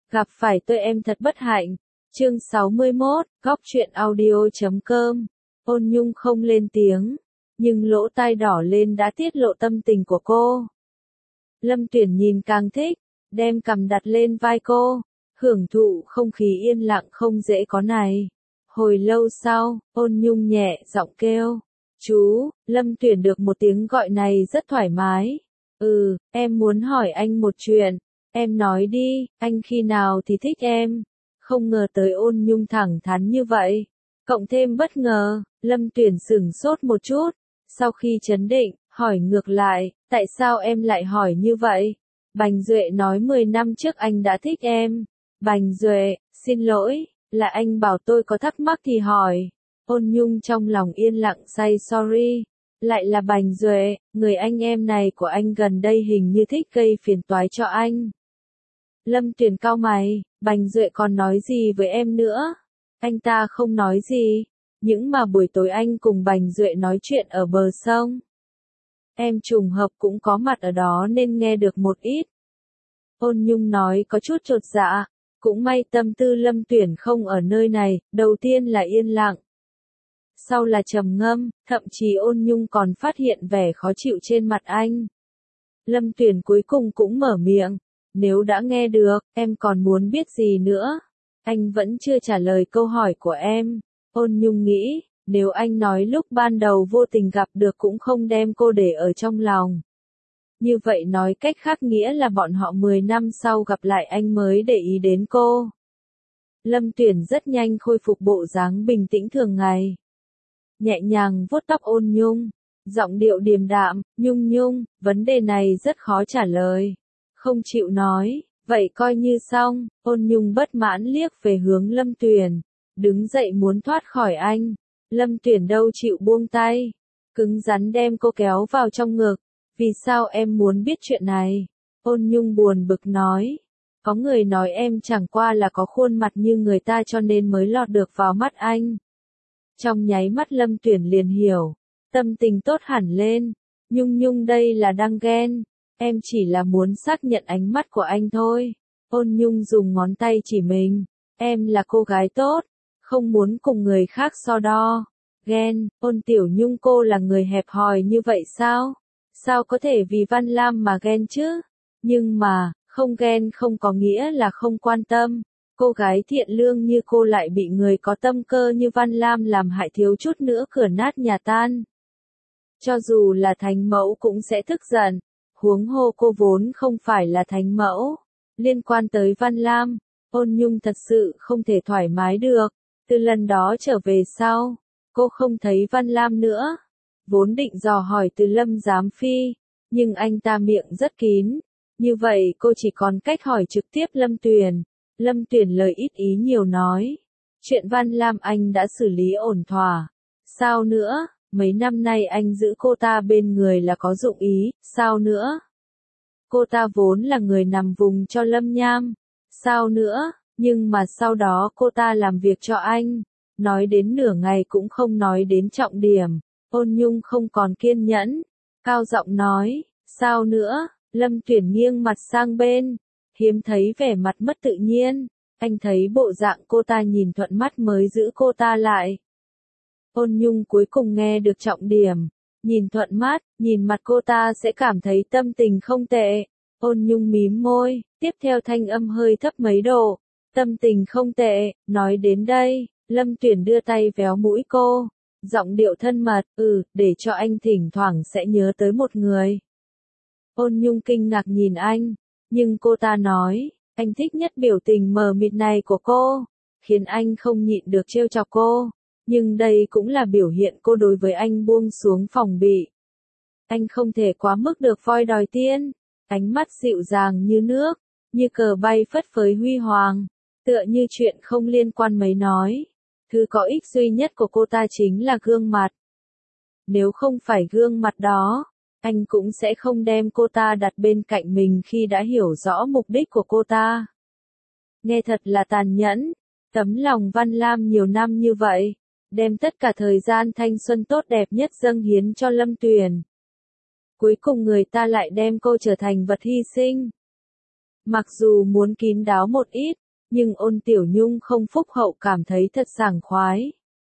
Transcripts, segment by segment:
Gặp phải tôi em thật bất hạnh. Chương 61, góc truyện audio.com. Ôn Nhung không lên tiếng, nhưng lỗ tai đỏ lên đã tiết lộ tâm tình của cô. Lâm Tuyển nhìn càng thích, đem cằm đặt lên vai cô, hưởng thụ không khí yên lặng không dễ có này. Hồi lâu sau, Ôn Nhung nhẹ giọng kêu, chú. Lâm Tuyển được một tiếng gọi này rất thoải mái. Em muốn hỏi anh một chuyện. Em nói đi, anh khi nào thì thích em? Không ngờ tới Ôn Nhung thẳng thắn như vậy. Cộng thêm bất ngờ, Lâm Tuyển sửng sốt một chút. Sau khi chấn định, hỏi ngược lại, tại sao em lại hỏi như vậy? Bành Duệ nói 10 năm trước anh đã thích em. Bành Duệ, xin lỗi, là anh bảo tôi có thắc mắc thì hỏi. Ôn Nhung trong lòng yên lặng say sorry. Lại là Bành Duệ, người anh em này của anh gần đây hình như thích gây phiền toái cho anh. Lâm Tuyển cau mày, Bành Duệ còn nói gì với em nữa? Anh ta không nói gì, những mà buổi tối anh cùng Bành Duệ nói chuyện ở bờ sông. Em trùng hợp cũng có mặt ở đó nên nghe được một ít. Ôn Nhung nói có chút chột dạ, cũng may tâm tư Lâm Tuyển không ở nơi này, đầu tiên là yên lặng. Sau là trầm ngâm, thậm chí Ôn Nhung còn phát hiện vẻ khó chịu trên mặt anh. Lâm Tuyển cuối cùng cũng mở miệng, nếu đã nghe được, em còn muốn biết gì nữa? Anh vẫn chưa trả lời câu hỏi của em. Ôn Nhung nghĩ, nếu anh nói lúc ban đầu vô tình gặp được cũng không đem cô để ở trong lòng. Như vậy nói cách khác nghĩa là bọn họ 10 năm sau gặp lại anh mới để ý đến cô. Lâm Tuyển rất nhanh khôi phục bộ dáng bình tĩnh thường ngày. Nhẹ nhàng vuốt tóc Ôn Nhung, giọng điệu điềm đạm, Nhung, vấn đề này rất khó trả lời. Không chịu nói, vậy coi như xong. Ôn Nhung bất mãn liếc về hướng Lâm Tuyển, đứng dậy muốn thoát khỏi anh. Lâm Tuyển đâu chịu buông tay, cứng rắn đem cô kéo vào trong ngực. Vì sao em muốn biết chuyện này? Ôn Nhung buồn bực nói. Có người nói em chẳng qua là có khuôn mặt như người ta cho nên mới lọt được vào mắt anh. Trong nháy mắt Lâm Tuyển liền hiểu, tâm tình tốt hẳn lên. Nhung đây là đang ghen. Em chỉ là muốn xác nhận ánh mắt của anh thôi. Ôn Nhung dùng ngón tay chỉ mình. Em là cô gái tốt, không muốn cùng người khác so đo. Ghen, Ôn Tiểu Nhung cô là người hẹp hòi như vậy sao? Sao có thể vì Văn Lam mà ghen chứ? Nhưng mà, không ghen không có nghĩa là không quan tâm. Cô gái thiện lương như cô lại bị người có tâm cơ như Văn Lam làm hại thiếu chút nữa cửa nát nhà tan. Cho dù là thánh mẫu cũng sẽ tức giận. Huống hồ cô vốn không phải là thánh mẫu. Liên quan tới Văn Lam, Ôn Nhung thật sự không thể thoải mái được. Từ lần đó trở về sau, cô không thấy Văn Lam nữa. Vốn định dò hỏi từ Lâm Giám Phi, nhưng anh ta miệng rất kín. Như vậy cô chỉ còn cách hỏi trực tiếp Lâm Tuyển. Lâm Tuyển lời ít ý nhiều nói. Chuyện Văn Lam anh đã xử lý ổn thỏa. Sao nữa? Mấy năm nay anh giữ cô ta bên người là có dụng ý, sao nữa? Cô ta vốn là người nằm vùng cho Lâm Nham, sao nữa? Nhưng mà sau đó cô ta làm việc cho anh, nói đến nửa ngày cũng không nói đến trọng điểm. Ôn Nhung không còn kiên nhẫn, cao giọng nói, sao nữa? Lâm Tuyển nghiêng mặt sang bên, hiếm thấy vẻ mặt mất tự nhiên, anh thấy bộ dạng cô ta nhìn thuận mắt mới giữ cô ta lại. Ôn Nhung cuối cùng nghe được trọng điểm, nhìn thuận mắt, nhìn mặt cô ta sẽ cảm thấy tâm tình không tệ. Ôn Nhung mím môi, tiếp theo thanh âm hơi thấp mấy độ, tâm tình không tệ. Nói đến đây, Lâm Tuyển đưa tay véo mũi cô, giọng điệu thân mật, để cho anh thỉnh thoảng sẽ nhớ tới một người. Ôn Nhung kinh ngạc nhìn anh, nhưng cô ta nói, anh thích nhất biểu tình mờ mịt này của cô, khiến anh không nhịn được trêu chọc cô. Nhưng đây cũng là biểu hiện cô đối với anh buông xuống phòng bị. Anh không thể quá mức được voi đòi tiên. Ánh mắt dịu dàng như nước, như cờ bay phất phới huy hoàng, tựa như chuyện không liên quan mấy nói. Thứ có ích duy nhất của cô ta chính là gương mặt. Nếu không phải gương mặt đó, anh cũng sẽ không đem cô ta đặt bên cạnh mình khi đã hiểu rõ mục đích của cô ta. Nghe thật là tàn nhẫn, tấm lòng Văn Lam nhiều năm như vậy, đem tất cả thời gian thanh xuân tốt đẹp nhất dâng hiến cho Lâm Tuyển. Cuối cùng người ta lại đem cô trở thành vật hy sinh. Mặc dù muốn kín đáo một ít, nhưng Ôn Tiểu Nhung không phúc hậu cảm thấy thật sảng khoái.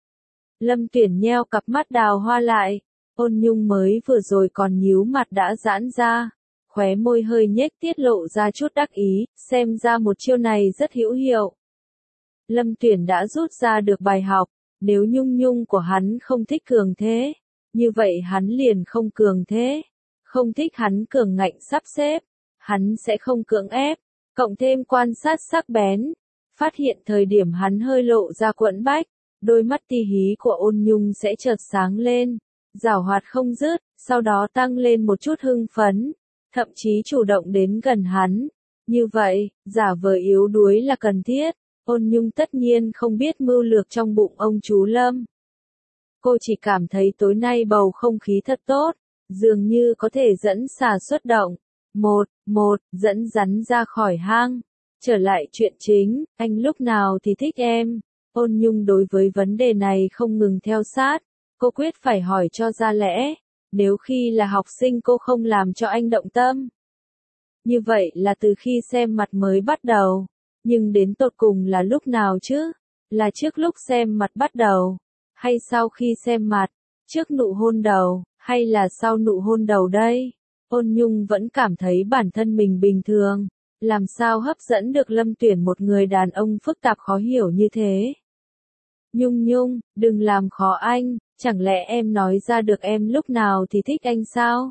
Lâm Tuyển nheo cặp mắt đào hoa lại, Ôn Nhung mới vừa rồi còn nhíu mặt đã giãn ra, khóe môi hơi nhếch tiết lộ ra chút đắc ý, xem ra một chiêu này rất hữu hiệu. Lâm Tuyển đã rút ra được bài học, nếu Nhung Nhung của hắn không thích cường thế, như vậy hắn liền không cường thế, không thích hắn cường ngạnh sắp xếp, hắn sẽ không cưỡng ép, cộng thêm quan sát sắc bén, phát hiện thời điểm hắn hơi lộ ra quẫn bách, đôi mắt ti hí của Ôn Nhung sẽ chợt sáng lên, giảo hoạt không dứt, sau đó tăng lên một chút hưng phấn, thậm chí chủ động đến gần hắn. Như vậy, giả vờ yếu đuối là cần thiết, Ôn Nhung tất nhiên không biết mưu lược trong bụng ông chú Lâm. Cô chỉ cảm thấy tối nay bầu không khí thật tốt, dường như có thể dẫn xà xuất động. Một, dẫn rắn ra khỏi hang. Trở lại chuyện chính, anh lúc nào thì thích em. Ôn Nhung đối với vấn đề này không ngừng theo sát, cô quyết phải hỏi cho ra lẽ, nếu khi là học sinh cô không làm cho anh động tâm. Như vậy là từ khi xem mặt mới bắt đầu, nhưng đến tột cùng là lúc nào chứ? Là trước lúc xem mặt bắt đầu, hay sau khi xem mặt, trước nụ hôn đầu, hay là sau nụ hôn đầu đây? Ôn Nhung vẫn cảm thấy bản thân mình bình thường, làm sao hấp dẫn được Lâm Tuyển một người đàn ông phức tạp khó hiểu như thế. Nhung, đừng làm khó anh, chẳng lẽ em nói ra được em lúc nào thì thích anh sao?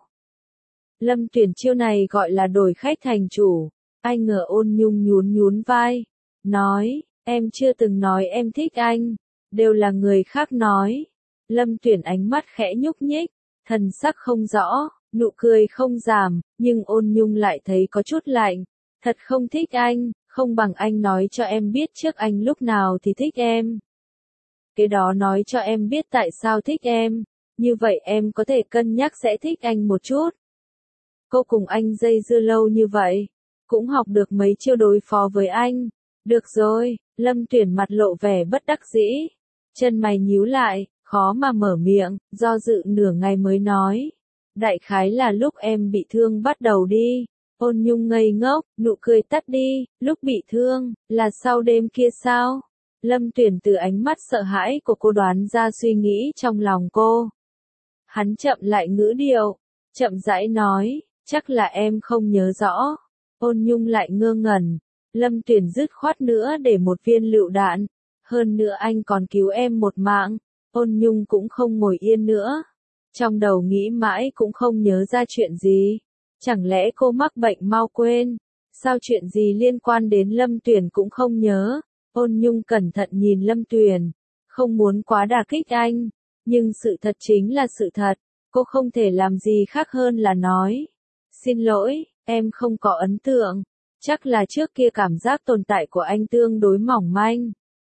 Lâm Tuyển chiêu này gọi là đổi khách thành chủ, ai ngờ Ôn Nhung nhún vai, nói, em chưa từng nói em thích anh, đều là người khác nói. Lâm Tuyển ánh mắt khẽ nhúc nhích, thần sắc không rõ, nụ cười không giảm, nhưng Ôn Nhung lại thấy có chút lạnh, thật không thích anh, không bằng anh nói cho em biết trước anh lúc nào thì thích em. Cái đó nói cho em biết tại sao thích em, như vậy em có thể cân nhắc sẽ thích anh một chút. Cô cùng anh dây dưa lâu như vậy, cũng học được mấy chiêu đối phó với anh. Được rồi, Lâm Tuyển mặt lộ vẻ bất đắc dĩ, chân mày nhíu lại, khó mà mở miệng, do dự nửa ngày mới nói. Đại khái là lúc em bị thương bắt đầu đi. Ôn Nhung ngây ngốc, nụ cười tắt đi, lúc bị thương, là sau đêm kia sao? Lâm Tuyển từ ánh mắt sợ hãi của cô đoán ra suy nghĩ trong lòng cô. Hắn chậm lại ngữ điệu, chậm rãi nói, chắc là em không nhớ rõ. Ôn Nhung lại ngơ ngẩn, Lâm Tuyển dứt khoát nữa để một viên lựu đạn, hơn nữa anh còn cứu em một mạng. Ôn Nhung cũng không ngồi yên nữa, trong đầu nghĩ mãi cũng không nhớ ra chuyện gì. Chẳng lẽ cô mắc bệnh mau quên? Sao chuyện gì liên quan đến Lâm Tuyển cũng không nhớ? Ôn Nhung cẩn thận nhìn Lâm Tuyển, không muốn quá đả kích anh, nhưng sự thật chính là sự thật, cô không thể làm gì khác hơn là nói. Xin lỗi, em không có ấn tượng, chắc là trước kia cảm giác tồn tại của anh tương đối mỏng manh.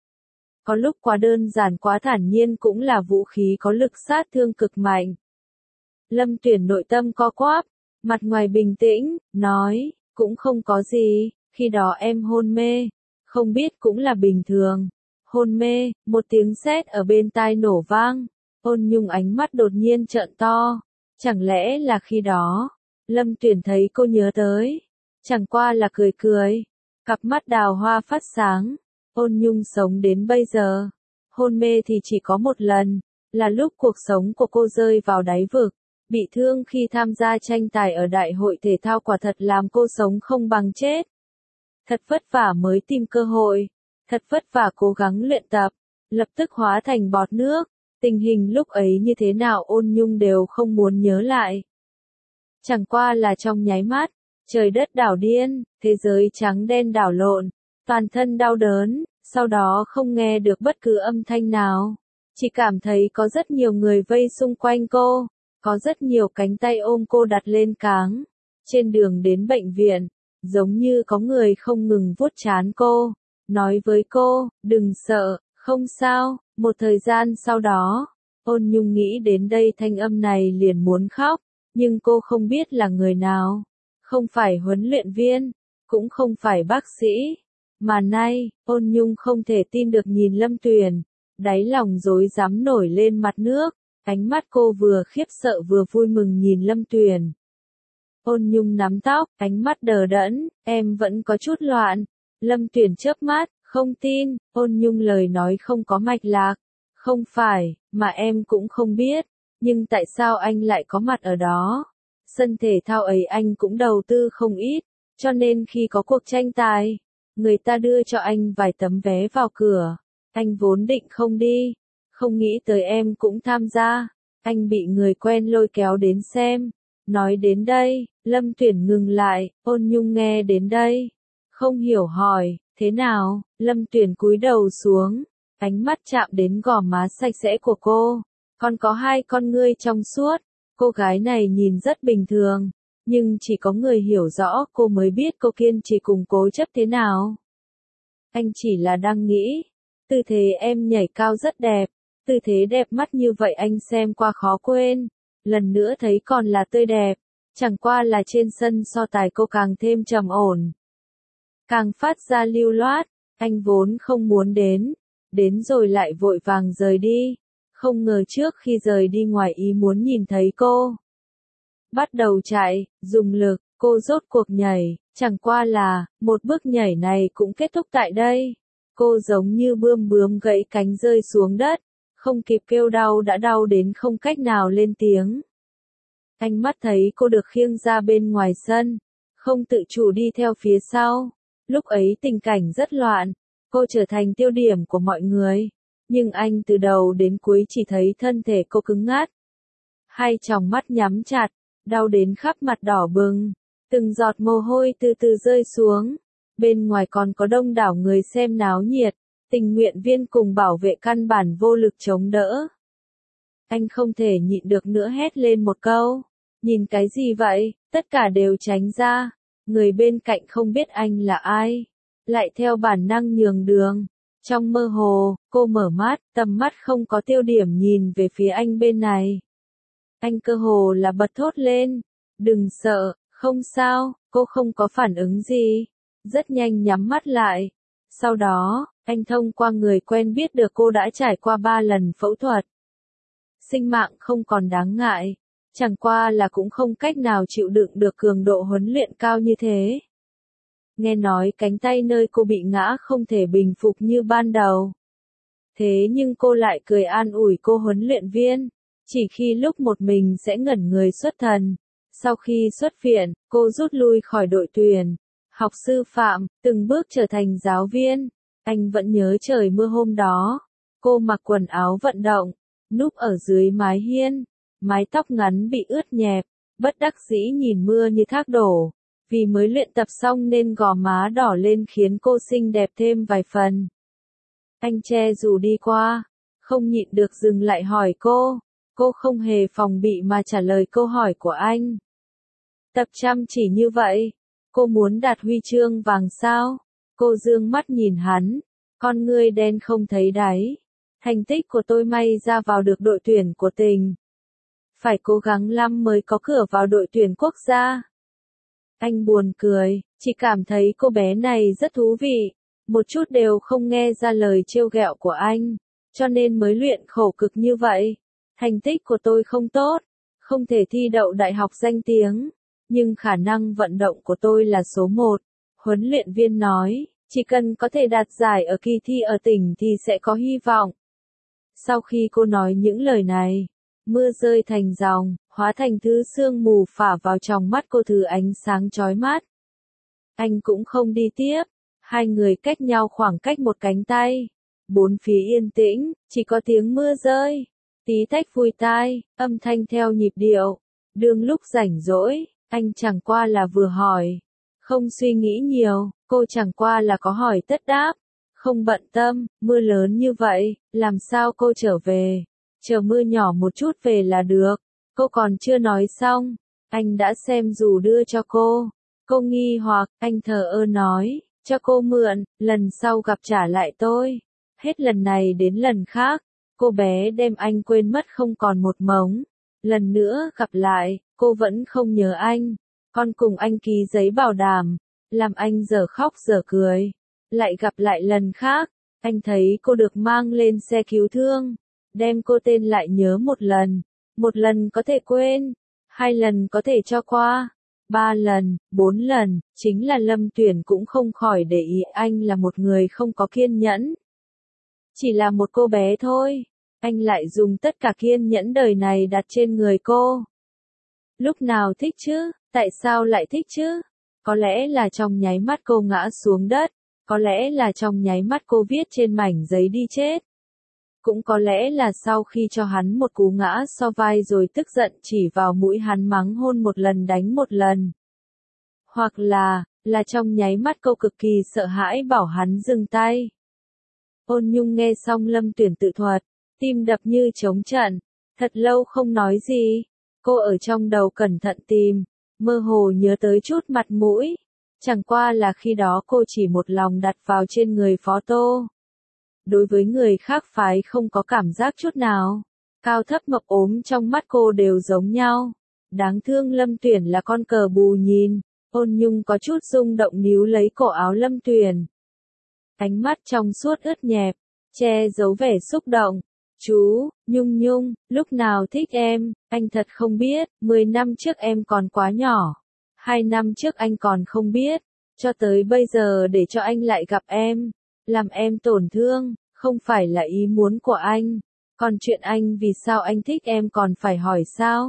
Có lúc quá đơn giản quá thản nhiên cũng là vũ khí có lực sát thương cực mạnh. Lâm Tuyển nội tâm co quắp, mặt ngoài bình tĩnh, nói, cũng không có gì, khi đó em hôn mê, không biết cũng là bình thường. Hôn mê, một tiếng sét ở bên tai nổ vang, Ôn Nhung ánh mắt đột nhiên trợn to, chẳng lẽ là khi đó? Lâm Tuyển thấy cô nhớ tới, chẳng qua là cười cười, cặp mắt đào hoa phát sáng. Ôn Nhung sống đến bây giờ, hôn mê thì chỉ có một lần, là lúc cuộc sống của cô rơi vào đáy vực, bị thương khi tham gia tranh tài ở đại hội thể thao quả thật làm cô sống không bằng chết. Thật vất vả mới tìm cơ hội, thật vất vả cố gắng luyện tập, lập tức hóa thành bọt nước, tình hình lúc ấy như thế nào Ôn Nhung đều không muốn nhớ lại. Chẳng qua là trong nháy mắt, trời đất đảo điên, thế giới trắng đen đảo lộn, toàn thân đau đớn, sau đó không nghe được bất cứ âm thanh nào, chỉ cảm thấy có rất nhiều người vây xung quanh cô, có rất nhiều cánh tay ôm cô đặt lên cáng. Trên đường đến bệnh viện, giống như có người không ngừng vuốt trán cô, nói với cô, đừng sợ, không sao. Một thời gian sau đó, Ôn Nhung nghĩ đến đây thanh âm này liền muốn khóc, nhưng cô không biết là người nào, không phải huấn luyện viên, cũng không phải bác sĩ, mà nay, Ôn Nhung không thể tin được nhìn Lâm Tuyển, đáy lòng rối rắm nổi lên mặt nước, ánh mắt cô vừa khiếp sợ vừa vui mừng nhìn Lâm Tuyển. Ôn Nhung nắm tóc, ánh mắt đờ đẫn, em vẫn có chút loạn. Lâm Tuyển chớp mắt, không tin, Ôn Nhung lời nói không có mạch lạc. Không phải, mà em cũng không biết, nhưng tại sao anh lại có mặt ở đó? Sân thể thao ấy anh cũng đầu tư không ít, cho nên khi có cuộc tranh tài, người ta đưa cho anh vài tấm vé vào cửa. Anh vốn định không đi, không nghĩ tới em cũng tham gia. Anh bị người quen lôi kéo đến xem. Nói đến đây, Lâm Tuyển ngừng lại, Ôn Nhung nghe đến đây. Không hiểu hỏi, thế nào? Lâm Tuyển cúi đầu xuống, ánh mắt chạm đến gò má sạch sẽ của cô. Còn có hai con ngươi trong suốt. Cô gái này nhìn rất bình thường, nhưng chỉ có người hiểu rõ cô mới biết cô kiên trì cùng cố chấp thế nào. Anh chỉ là đang nghĩ, tư thế em nhảy cao rất đẹp, tư thế đẹp mắt như vậy anh xem qua khó quên, lần nữa thấy còn là tươi đẹp, chẳng qua là trên sân so tài cô càng thêm trầm ổn. Càng phát ra lưu loát, anh vốn không muốn đến rồi lại vội vàng rời đi, không ngờ trước khi rời đi ngoài ý muốn nhìn thấy cô. Bắt đầu chạy, dùng lực, cô rốt cuộc nhảy, chẳng qua là, một bước nhảy này cũng kết thúc tại đây. Cô giống như bướm gãy cánh rơi xuống đất, không kịp kêu đau đã đau đến không cách nào lên tiếng. Anh mắt thấy cô được khiêng ra bên ngoài sân, không tự chủ đi theo phía sau. Lúc ấy tình cảnh rất loạn, cô trở thành tiêu điểm của mọi người, nhưng anh từ đầu đến cuối chỉ thấy thân thể cô cứng ngắc. Hai tròng mắt nhắm chặt, đau đến khắp mặt đỏ bừng, từng giọt mồ hôi từ từ rơi xuống. Bên ngoài còn có đông đảo người xem náo nhiệt, tình nguyện viên cùng bảo vệ căn bản vô lực chống đỡ. Anh không thể nhịn được nữa hét lên một câu. Nhìn cái gì vậy? Tất cả đều tránh ra. Người bên cạnh không biết anh là ai, lại theo bản năng nhường đường. Trong mơ hồ, cô mở mắt, tầm mắt không có tiêu điểm nhìn về phía anh bên này. Anh cơ hồ là bật thốt lên. Đừng sợ, không sao, cô không có phản ứng gì. Rất nhanh nhắm mắt lại. Sau đó, anh thông qua người quen biết được cô đã trải qua 3 lần phẫu thuật. Sinh mạng không còn đáng ngại, chẳng qua là cũng không cách nào chịu đựng được cường độ huấn luyện cao như thế. Nghe nói cánh tay nơi cô bị ngã không thể bình phục như ban đầu. Thế nhưng cô lại cười an ủi cô huấn luyện viên, chỉ khi lúc một mình sẽ ngẩn người xuất thần. Sau khi xuất viện, cô rút lui khỏi đội tuyển, học sư phạm, từng bước trở thành giáo viên. Anh vẫn nhớ trời mưa hôm đó, cô mặc quần áo vận động, núp ở dưới mái hiên, mái tóc ngắn bị ướt nhẹp, bất đắc dĩ nhìn mưa như thác đổ. Vì mới luyện tập xong nên gò má đỏ lên khiến cô xinh đẹp thêm vài phần. Anh che dù đi qua, không nhịn được dừng lại hỏi cô. Cô không hề phòng bị mà trả lời câu hỏi của anh. Tập chăm chỉ như vậy, cô muốn đạt huy chương vàng sao? Cô dương mắt nhìn hắn, con ngươi đen không thấy đáy. Thành tích của tôi may ra vào được đội tuyển của tỉnh. Phải cố gắng lắm mới có cửa vào đội tuyển quốc gia. Anh buồn cười, chỉ cảm thấy cô bé này rất thú vị, một chút đều không nghe ra lời trêu ghẹo của anh, cho nên mới luyện khổ cực như vậy. Thành tích của tôi không tốt, không thể thi đậu đại học danh tiếng, nhưng khả năng vận động của tôi là số 1. Huấn luyện viên nói, chỉ cần có thể đạt giải ở kỳ thi ở tỉnh thì sẽ có hy vọng. Sau khi cô nói những lời này, mưa rơi thành dòng, hóa thành thứ sương mù phả vào trong mắt cô thứ ánh sáng chói mắt. Anh cũng không đi tiếp, hai người cách nhau khoảng cách một cánh tay. Bốn phía yên tĩnh, chỉ có tiếng mưa rơi, tí tách vui tai, âm thanh theo nhịp điệu. Đương lúc rảnh rỗi, anh chẳng qua là vừa hỏi. Không suy nghĩ nhiều, cô chẳng qua là có hỏi tất đáp. Không bận tâm, mưa lớn như vậy, làm sao cô trở về? Chờ mưa nhỏ một chút về là được. Cô còn chưa nói xong, anh đã xem dù đưa cho cô. Cô nghi hoặc, anh thờ ơ nói, cho cô mượn, lần sau gặp trả lại tôi. Hết lần này đến lần khác, cô bé đem anh quên mất không còn một mống. Lần nữa gặp lại, cô vẫn không nhớ anh. Còn cùng anh ký giấy bảo đảm, làm anh giờ khóc giờ cười. Lại gặp lại lần khác, anh thấy cô được mang lên xe cứu thương. Đem cô tên lại nhớ một lần có thể quên, 2 lần có thể cho qua, 3 lần, 4 lần, chính là Lâm Tuyển cũng không khỏi để ý anh là một người không có kiên nhẫn. Chỉ là một cô bé thôi, anh lại dùng tất cả kiên nhẫn đời này đặt trên người cô. Lúc nào thích chứ, tại sao lại thích chứ? Có lẽ là trong nháy mắt cô ngã xuống đất, có lẽ là trong nháy mắt cô viết trên mảnh giấy đi chết. Cũng có lẽ là sau khi cho hắn một cú ngã so vai rồi tức giận chỉ vào mũi hắn mắng hôn một lần đánh một lần. Hoặc là trong nháy mắt cô cực kỳ sợ hãi bảo hắn dừng tay. Ôn Nhung nghe xong Lâm Tuyển tự thuật, tim đập như trống trận, thật lâu không nói gì. Cô ở trong đầu cẩn thận tìm, mơ hồ nhớ tới chút mặt mũi. Chẳng qua là khi đó cô chỉ một lòng đặt vào trên người Phó Tô. Đối với người khác phái không có cảm giác chút nào. Cao thấp mập ốm trong mắt cô đều giống nhau. Đáng thương Lâm Tuyển là con cờ bù nhìn. Ôn Nhung có chút rung động níu lấy cổ áo Lâm Tuyển. Ánh mắt trong suốt ướt nhẹp, che giấu vẻ xúc động. Chú, Nhung Nhung, lúc nào thích em, anh thật không biết, 10 năm trước em còn quá nhỏ. 2 năm trước anh còn không biết, cho tới bây giờ để cho anh lại gặp em, làm em tổn thương, không phải là ý muốn của anh. Còn chuyện anh vì sao anh thích em còn phải hỏi sao?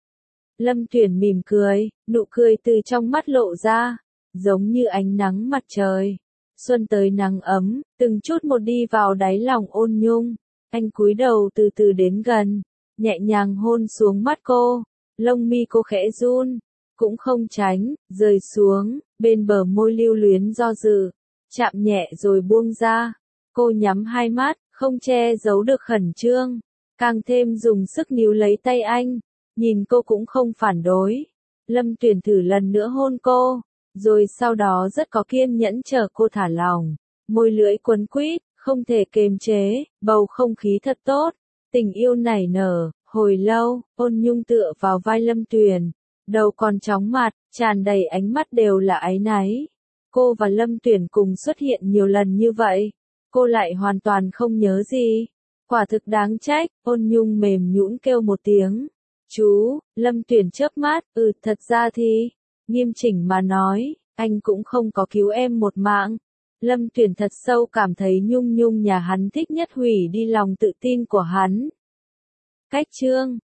Lâm Tuyển mỉm cười, nụ cười từ trong mắt lộ ra, giống như ánh nắng mặt trời. Xuân tới nắng ấm, từng chút một đi vào đáy lòng Ôn Nhung. Anh cúi đầu từ từ đến gần, nhẹ nhàng hôn xuống mắt cô, lông mi cô khẽ run, cũng không tránh, rơi xuống, bên bờ môi lưu luyến do dự, chạm nhẹ rồi buông ra. Cô nhắm hai mắt, không che giấu được khẩn trương, càng thêm dùng sức níu lấy tay anh, nhìn cô cũng không phản đối. Lâm Tuyển thử lần nữa hôn cô, rồi sau đó rất có kiên nhẫn chờ cô thả lỏng, môi lưỡi quấn quýt, không thể kềm chế, bầu không khí thật tốt, tình yêu nảy nở, hồi lâu, Ôn Nhung tựa vào vai Lâm Tuyển, đầu còn chóng mặt, tràn đầy ánh mắt đều là áy náy. Cô và Lâm Tuyển cùng xuất hiện nhiều lần như vậy, cô lại hoàn toàn không nhớ gì. Quả thực đáng trách, Ôn Nhung mềm nhũn kêu một tiếng. Chú, Lâm Tuyển chớp mắt, thật ra thì, nghiêm chỉnh mà nói, anh cũng không có cứu em một mạng. Lâm Tuyển thật sâu cảm thấy Nhung Nhung nhà hắn thích nhất hủy đi lòng tự tin của hắn. Cách chương